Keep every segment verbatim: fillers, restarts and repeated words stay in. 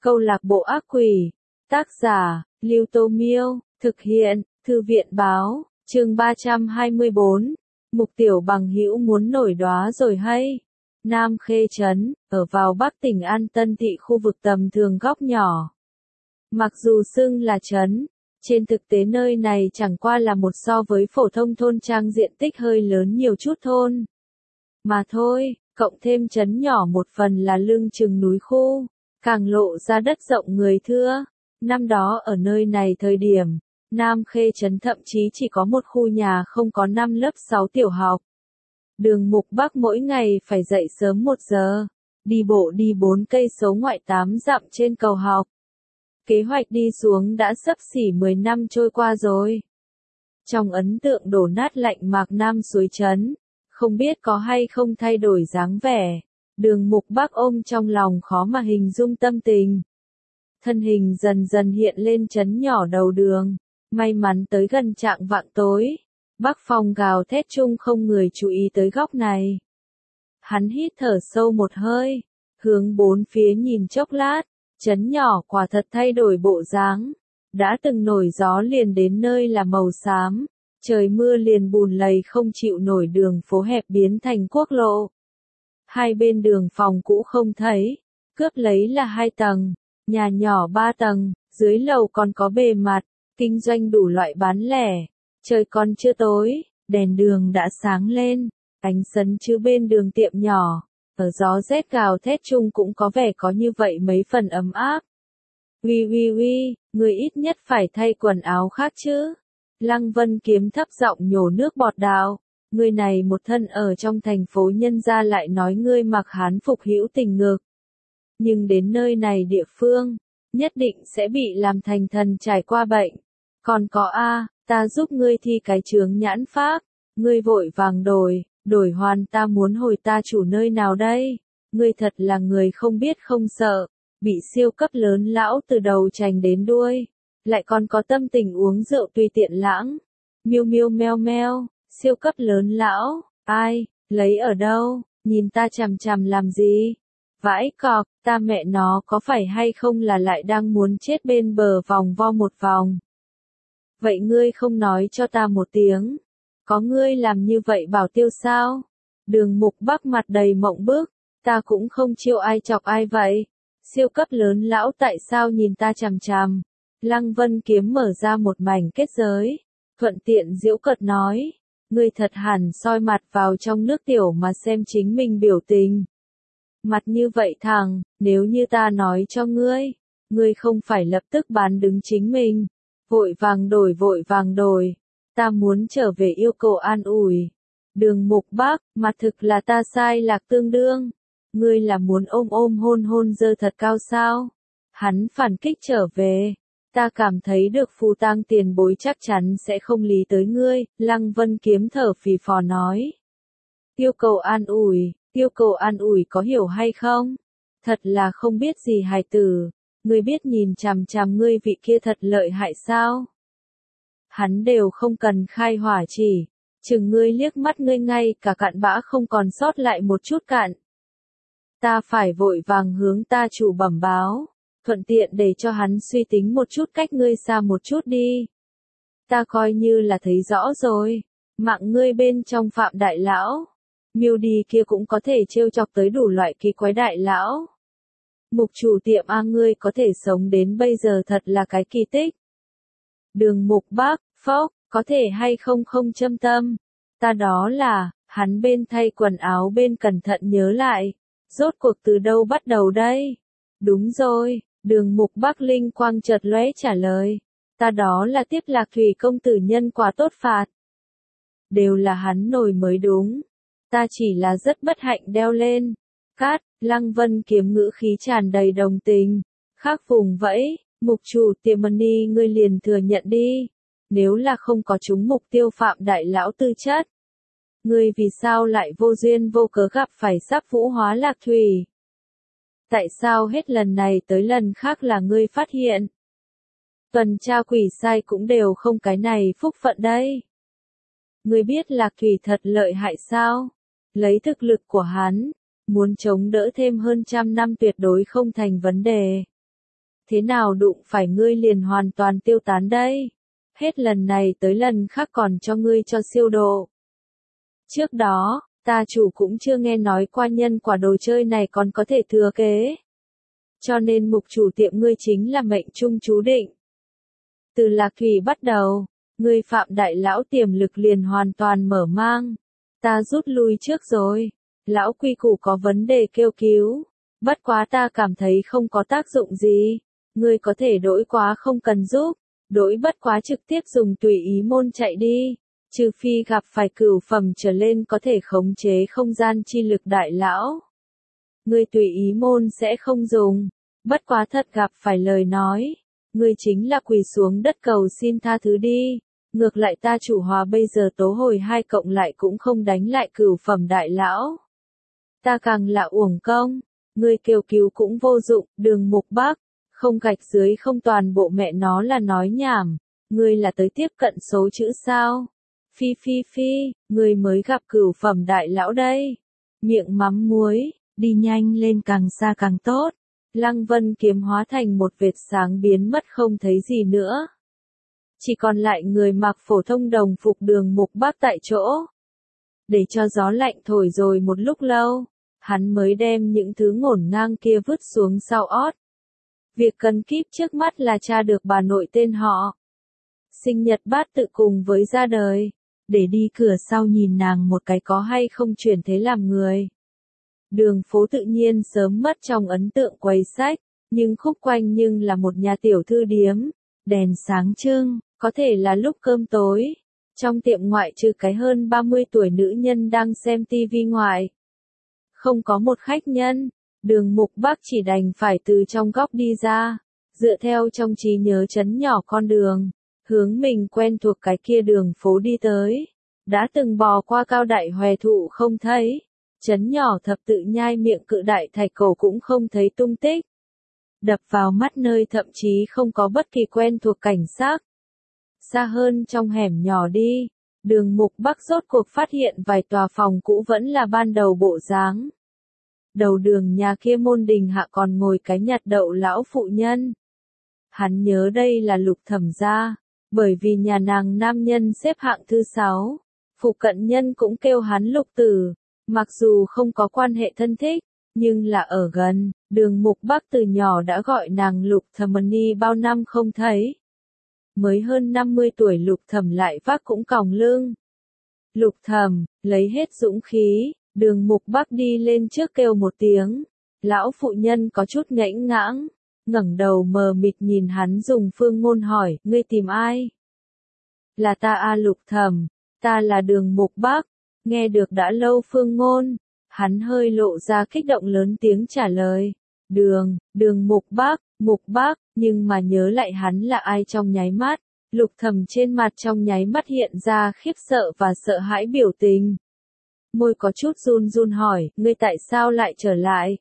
Câu lạc bộ ác quỷ. Tác giả, Lưu Tô Miêu. Thực hiện, Thư viện Báo. Chương ba trăm hai mươi bốn. Mục Tiểu bằng hữu muốn nổi đóa rồi hay? Nam Khê Trấn, ở vào Bắc tỉnh An Tân thị, khu vực tầm thường góc nhỏ. Mặc dù xưng là trấn, trên thực tế nơi này chẳng qua là một so với phổ thông thôn trang diện tích hơi lớn nhiều chút thôn mà thôi, cộng thêm trấn nhỏ một phần là lưng chừng núi khu, càng lộ ra đất rộng người thưa. Năm đó ở nơi này thời điểm, Nam Khê Trấn thậm chí chỉ có một khu nhà không có năm lớp sáu tiểu học. Đường Mục Bắc mỗi ngày phải dậy sớm một giờ, đi bộ đi bốn cây số ngoại tám dặm trên cầu học. Kế hoạch đi xuống đã xấp xỉ mười năm trôi qua rồi. Trong ấn tượng đổ nát lạnh mạc Nam suối trấn, không biết có hay không thay đổi dáng vẻ, Đường Mục Bắc ôm trong lòng khó mà hình dung tâm tình. Thân hình dần dần hiện lên trấn nhỏ đầu đường, may mắn tới gần trạng vạng tối, Bắc phong gào thét chung không người chú ý tới góc này. Hắn hít thở sâu một hơi, hướng bốn phía nhìn chốc lát, trấn nhỏ quả thật thay đổi bộ dáng, đã từng nổi gió liền đến nơi là màu xám, trời mưa liền bùn lầy không chịu nổi, đường phố hẹp biến thành quốc lộ. Hai bên đường phòng cũ không thấy, cướp lấy là hai tầng, nhà nhỏ ba tầng, dưới lầu còn có bề mặt, kinh doanh đủ loại bán lẻ. Trời còn chưa tối, đèn đường đã sáng lên, ánh sấn chữ bên đường tiệm nhỏ, ở gió rét gào thét chung cũng có vẻ có như vậy mấy phần ấm áp. Uy uy uy, người ít nhất phải thay quần áo khác chứ. Lăng Vân Kiếm thấp giọng nhổ nước bọt đạo, người này một thân ở trong thành phố nhân gia lại nói ngươi mặc hán phục hữu tình ngực. Nhưng đến nơi này địa phương, nhất định sẽ bị làm thành thần trải qua bệnh. Còn có a, ta giúp ngươi thi cái chướng nhãn pháp, ngươi vội vàng đổi, đổi hoàn ta muốn hồi ta chủ nơi nào đây? Ngươi thật là người không biết không sợ, bị siêu cấp lớn lão từ đầu chành đến đuôi, lại còn có tâm tình uống rượu tùy tiện lãng. Miêu miêu meo meo, siêu cấp lớn lão, ai, lấy ở đâu, nhìn ta chằm chằm làm gì? Vãi cọp, ta mẹ nó có phải hay không là lại đang muốn chết bên bờ vòng vo một vòng? Vậy ngươi không nói cho ta một tiếng, có ngươi làm như vậy bảo tiêu sao? Đường Mục Bắc mặt đầy mộng bức, ta cũng không chiêu ai chọc ai vậy. Siêu cấp lớn lão tại sao nhìn ta chằm chằm? Lăng Vân Kiếm mở ra một mảnh kết giới, thuận tiện giễu cợt nói, ngươi thật hẳn soi mặt vào trong nước tiểu mà xem chính mình biểu tình. Mặt như vậy thằng, nếu như ta nói cho ngươi, ngươi không phải lập tức bán đứng chính mình, vội vàng đổi vội vàng đổi, ta muốn trở về yêu cầu an ủi. Đường Mục Bắc, mặt thực là ta sai lạc tương đương, ngươi là muốn ôm ôm hôn hôn dơ thật cao sao? Hắn phản kích trở về, ta cảm thấy được phù tang tiền bối chắc chắn sẽ không lý tới ngươi, Lăng Vân Kiếm thở phì phò nói. Yêu cầu an ủi, yêu cầu an ủi có hiểu hay không? Thật là không biết gì hài tử, ngươi biết nhìn chằm chằm ngươi vị kia thật lợi hại sao? Hắn đều không cần khai hỏa chỉ, chừng ngươi liếc mắt ngươi ngay cả cặn bã không còn sót lại một chút cạn. Ta phải vội vàng hướng ta chủ bẩm báo, thuận tiện để cho hắn suy tính một chút cách ngươi xa một chút đi. Ta coi như là thấy rõ rồi, mạng ngươi bên trong Phạm đại lão, Miêu đi kia cũng có thể trêu chọc tới đủ loại kỳ quái đại lão. Mục chủ tiệm a, ngươi có thể sống đến bây giờ thật là cái kỳ tích. Đường Mục Bắc, phốc, có thể hay không không châm tâm. Ta đó là, hắn bên thay quần áo bên cẩn thận nhớ lại. Rốt cuộc từ đâu bắt đầu đây? Đúng rồi, Đường Mục Bắc linh quang chợt lóe trả lời. Ta đó là tiếp Lạc Thủy công tử nhân quả tốt phạt. Đều là hắn nổi mới đúng. Ta chỉ là rất bất hạnh đeo lên. Cát, Lăng Vân Kiếm ngữ khí tràn đầy đồng tình. Khác vùng vẫy, mục chủ tiệm money ngươi liền thừa nhận đi. Nếu là không có chúng mục tiêu Phạm đại lão tư chất, ngươi vì sao lại vô duyên vô cớ gặp phải sắp vũ hóa Lạc Thủy? Tại sao hết lần này tới lần khác là ngươi phát hiện? Tuần tra quỷ sai cũng đều không cái này phúc phận đây. Ngươi biết Lạc Thủy thật lợi hại sao? Lấy thực lực của hắn, muốn chống đỡ thêm hơn trăm năm tuyệt đối không thành vấn đề. thế nào đụng phải ngươi liền hoàn toàn tiêu tán đây? Hết lần này tới lần khác còn cho ngươi cho siêu độ. Trước đó, ta chủ cũng chưa nghe nói qua nhân quả đồ chơi này còn có thể thừa kế. Cho nên mục chủ tiệm ngươi chính là mệnh trung chú định. Từ Lạc Thủy bắt đầu, ngươi Phạm đại lão tiềm lực liền hoàn toàn mở mang. Ta rút lui trước rồi. Lão quy củ có vấn đề kêu cứu. Bất quá ta cảm thấy không có tác dụng gì. Ngươi có thể đổi quá không cần giúp. Đổi bất quá trực tiếp dùng tùy ý môn chạy đi. Trừ phi gặp phải cửu phẩm trở lên có thể khống chế không gian chi lực đại lão. Ngươi tùy ý môn sẽ không dùng. Bất quá thật gặp phải lời nói. Ngươi chính là quỳ xuống đất cầu xin tha thứ đi. Ngược lại ta chủ hòa bây giờ tố hồi hai cộng lại cũng không đánh lại cửu phẩm đại lão. Ta càng là uổng công. Ngươi kêu cứu cũng vô dụng, Đường Mục Bắc. Không gạch dưới không toàn bộ mẹ nó là nói nhảm. Ngươi là tới tiếp cận số chữ sao? Phi phi phi, ngươi mới gặp cửu phẩm đại lão đây. Miệng mắm muối, đi nhanh lên càng xa càng tốt. Lăng Vân kiếm hóa thành một vệt sáng biến mất không thấy gì nữa. Chỉ còn lại người mặc phổ thông đồng phục Đường Mục Bắc tại chỗ. Để cho gió lạnh thổi rồi một lúc lâu, hắn mới đem những thứ ngổn ngang kia vứt xuống sau ót. Việc cần kíp trước mắt là tra được bà nội tên họ. Sinh nhật bát tự cùng với ra đời. Để đi cửa sau nhìn nàng một cái có hay không chuyển thế làm người. Đường phố tự nhiên sớm mất trong ấn tượng quầy sách, nhưng khúc quanh nhưng là một nhà tiểu thư điếm. Đèn sáng trưng, có thể là lúc cơm tối. Trong tiệm ngoại trừ cái hơn ba mươi tuổi nữ nhân đang xem tivi ngoại. Không có một khách nhân. Đường Mục Bắc chỉ đành phải từ trong góc đi ra, dựa theo trong trí nhớ trấn nhỏ con đường, hướng mình quen thuộc cái kia đường phố đi tới. Đã từng bò qua cao đại hòe thụ không thấy, trấn nhỏ thập tự nhai miệng cự đại thạch cổ cũng không thấy tung tích. Đập vào mắt nơi thậm chí không có bất kỳ quen thuộc cảnh sắc. Xa hơn trong hẻm nhỏ đi, Đường Mục Bắc rốt cuộc phát hiện vài tòa phòng cũ vẫn là ban đầu bộ dáng. Đầu đường nhà kia môn đình hạ còn ngồi cái nhặt đậu lão phụ nhân. Hắn nhớ đây là Lục Thẩm gia, bởi vì nhà nàng nam nhân xếp hạng thứ sáu, phụ cận nhân cũng kêu hắn Lục Tử, mặc dù không có quan hệ thân thích, nhưng là ở gần, Đường Mục Bắc từ nhỏ đã gọi nàng Lục Thẩm-ni bao năm không thấy. Mới hơn năm mươi tuổi Lục Thẩm lại vác cũng còng lưng. Lục Thẩm, lấy hết dũng khí. Đường Mục Bắc đi lên trước kêu một tiếng. Lão phụ nhân có chút ngãnh ngãng, ngẩng đầu mờ mịt nhìn hắn dùng phương ngôn hỏi, ngươi tìm ai? Là ta a Lục Thẩm, ta là Đường Mục Bắc. Nghe được đã lâu phương ngôn, hắn hơi lộ ra kích động lớn tiếng trả lời. Đường, Đường Mục Bắc, Mục Bắc, nhưng mà nhớ lại hắn là ai trong nháy mắt. Lục Thẩm trên mặt trong nháy mắt hiện ra khiếp sợ và sợ hãi biểu tình. Môi có chút run run hỏi, ngươi tại sao lại trở lại?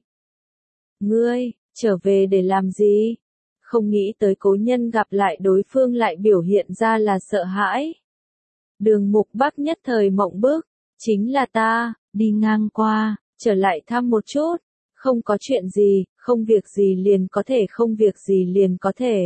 Ngươi, trở về để làm gì? Không nghĩ tới cố nhân gặp lại đối phương lại biểu hiện ra là sợ hãi. Đường Mục Bắc nhất thời mộng bức, chính là ta, đi ngang qua, trở lại thăm một chút. Không có chuyện gì, không việc gì liền có thể không việc gì liền có thể.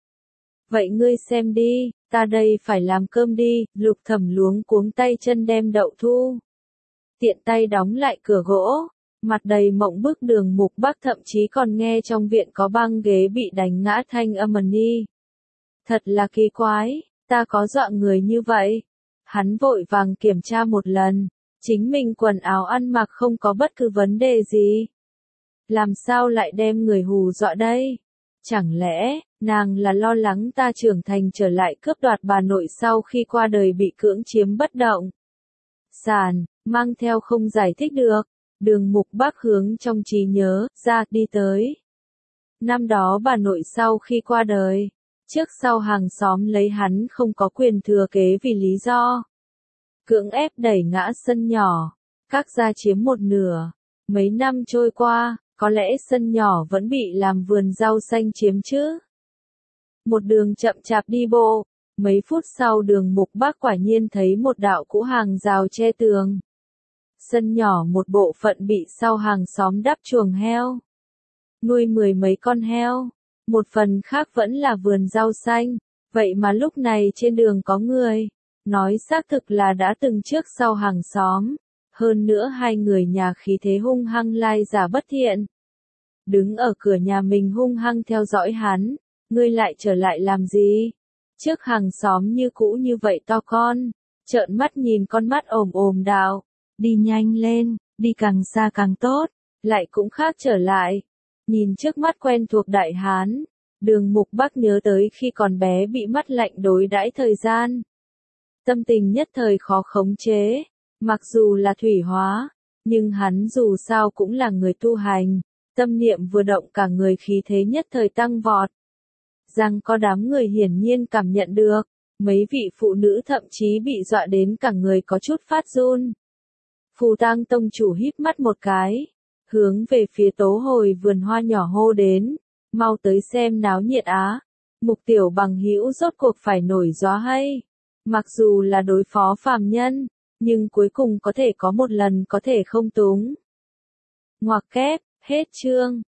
Vậy ngươi xem đi, ta đây phải làm cơm đi, Lục Thẩm luống cuống tay chân đem đậu thu. Tiện tay đóng lại cửa gỗ, mặt đầy mộng bức Đường Mục Bắc thậm chí còn nghe trong viện có băng ghế bị đánh ngã thanh âm ni. Thật là kỳ quái, ta có dọa người như vậy. Hắn vội vàng kiểm tra một lần, chính mình quần áo ăn mặc không có bất cứ vấn đề gì. Làm sao lại đem người hù dọa đây? Chẳng lẽ, nàng là lo lắng ta trưởng thành trở lại cướp đoạt bà nội sau khi qua đời bị cưỡng chiếm bất động? Sàn, mang theo không giải thích được. Đường Mục Bắc hướng trong trí nhớ, ra, đi tới. Năm đó bà nội sau khi qua đời, trước sau hàng xóm lấy hắn không có quyền thừa kế vì lý do cưỡng ép đẩy ngã sân nhỏ, các gia chiếm một nửa. Mấy năm trôi qua, có lẽ sân nhỏ vẫn bị làm vườn rau xanh chiếm chứ. Một đường chậm chạp đi bộ, mấy phút sau Đường Mục Bắc quả nhiên thấy một đạo cũ hàng rào che tường. Sân nhỏ một bộ phận bị sau hàng xóm đắp chuồng heo. Nuôi mười mấy con heo. một phần khác vẫn là vườn rau xanh, vậy mà lúc này trên đường có người, nói xác thực là đã từng trước sau hàng xóm, hơn nữa hai người nhà khí thế hung hăng lai giả bất thiện. Đứng ở cửa nhà mình hung hăng theo dõi hắn, ngươi lại trở lại làm gì? Trước hàng xóm như cũ như vậy to con, trợn mắt nhìn con mắt ồm ồm đạo, đi nhanh lên, đi càng xa càng tốt, lại cũng khác trở lại. Nhìn trước mắt quen thuộc đại hán, Đường Mục Bắc nhớ tới khi còn bé bị mắt lạnh đối đãi thời gian. Tâm tình nhất thời khó khống chế, mặc dù là thủy hóa, nhưng hắn dù sao cũng là người tu hành, tâm niệm vừa động cả người khí thế nhất thời tăng vọt. Rằng có đám người hiển nhiên cảm nhận được, mấy vị phụ nữ thậm chí bị dọa đến cả người có chút phát run. Phù Tang tông chủ híp mắt một cái, hướng về phía tố hồi vườn hoa nhỏ hô đến, mau tới xem náo nhiệt á. Mục Tiểu Bằng hữu rốt cuộc phải nổi gió hay. Mặc dù là đối phó phàm nhân, nhưng cuối cùng có thể có một lần có thể không túng. Ngoặc kép, hết chương.